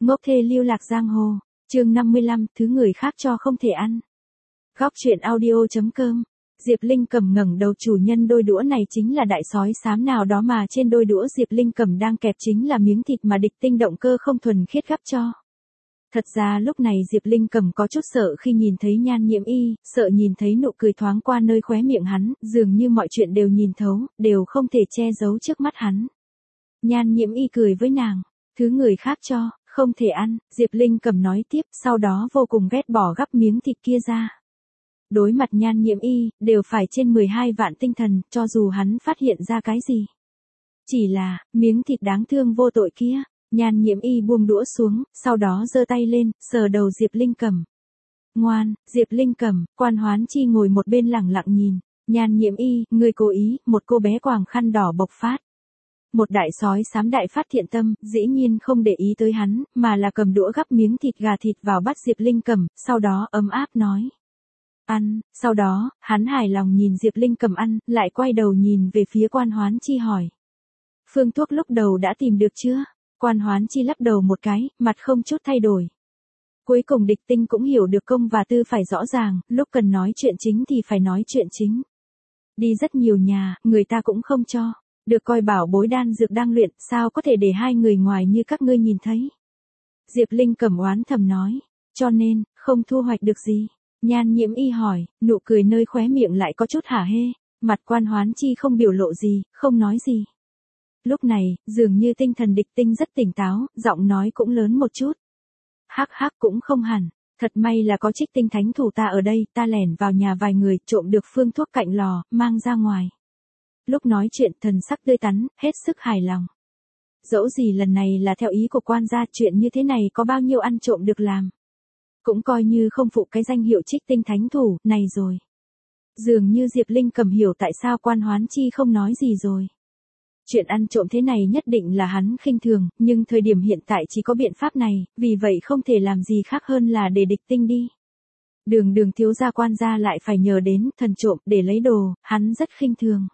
Ngốc thê lưu lạc giang hồ, chương 55, thứ người khác cho không thể ăn. Góc truyện audio.com. Diệp Linh Cầm ngẩng đầu, chủ nhân đôi đũa này chính là đại sói xám nào đó mà trên đôi đũa Diệp Linh Cầm đang kẹp chính là miếng thịt mà địch tinh động cơ không thuần khiết gắp cho. Thật ra lúc này Diệp Linh Cầm có chút sợ khi nhìn thấy Nhan Nhiễm Y, sợ nhìn thấy nụ cười thoáng qua nơi khóe miệng hắn, dường như mọi chuyện đều nhìn thấu, đều không thể che giấu trước mắt hắn. Nhan Nhiễm Y cười với nàng, thứ người khác cho, không thể ăn, Diệp Linh Cầm nói tiếp, sau đó vô cùng ghét bỏ gắp miếng thịt kia ra. Đối mặt Nhan Nhiễm Y, đều phải trên 12 vạn tinh thần, cho dù hắn phát hiện ra cái gì. Chỉ là, miếng thịt đáng thương vô tội kia. Nhan Nhiễm Y buông đũa xuống, sau đó giơ tay lên, sờ đầu Diệp Linh Cầm. Ngoan, Diệp Linh Cầm, Quan Hoán Chi ngồi một bên lẳng lặng nhìn. Nhan Nhiễm Y, ngươi cố ý, một cô bé quàng khăn đỏ bộc phát. Một đại sói xám đại phát thiện tâm, dĩ nhiên không để ý tới hắn, mà là cầm đũa gắp miếng thịt gà thịt vào bát Diệp Linh Cầm, sau đó ấm áp nói. Ăn, sau đó, hắn hài lòng nhìn Diệp Linh Cầm ăn, lại quay đầu nhìn về phía Quan Hoán Chi hỏi. Phương thuốc lúc đầu đã tìm được chưa? Quan Hoán Chi lắc đầu một cái, mặt không chút thay đổi. Cuối cùng địch tinh cũng hiểu được công và tư phải rõ ràng, lúc cần nói chuyện chính thì phải nói chuyện chính. Đi rất nhiều nhà, người ta cũng không cho. Được coi bảo bối đan dược đang luyện, sao có thể để hai người ngoài như các ngươi nhìn thấy. Diệp Linh Cầm oán thầm nói, cho nên, không thu hoạch được gì. Nhan Nhiễm Y hỏi, nụ cười nơi khóe miệng lại có chút hả hê, mặt Quan Hoán Chi không biểu lộ gì, không nói gì. Lúc này, dường như tinh thần địch tinh rất tỉnh táo, giọng nói cũng lớn một chút. Hắc hắc cũng không hẳn, thật may là có Trích Tinh thánh thủ ta ở đây, ta lẻn vào nhà vài người, trộm được phương thuốc cạnh lò, mang ra ngoài. Lúc nói chuyện thần sắc tươi tắn, hết sức hài lòng. Dẫu gì lần này là theo ý của quan gia, chuyện như thế này có bao nhiêu ăn trộm được làm. Cũng coi như không phụ cái danh hiệu Trích Tinh thánh thủ này rồi. Dường như Diệp Linh Cầm hiểu tại sao Quan Hoán Chi không nói gì rồi. Chuyện ăn trộm thế này nhất định là hắn khinh thường, nhưng thời điểm hiện tại chỉ có biện pháp này, vì vậy không thể làm gì khác hơn là để địch tinh đi. Đường thiếu gia Quan gia lại phải nhờ đến thần trộm để lấy đồ, hắn rất khinh thường.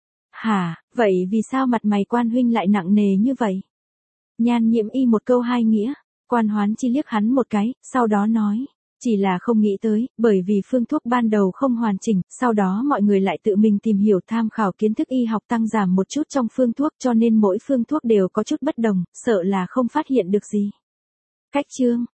Hả, vậy vì sao mặt mày Quan huynh lại nặng nề như vậy? Nhan Nhiễm Y một câu hai nghĩa, Quan Hoán Chi liếc hắn một cái, sau đó nói. Chỉ là không nghĩ tới, bởi vì phương thuốc ban đầu không hoàn chỉnh, sau đó mọi người lại tự mình tìm hiểu tham khảo kiến thức y học tăng giảm một chút trong phương thuốc cho nên mỗi phương thuốc đều có chút bất đồng, sợ là không phát hiện được gì. Cách chương,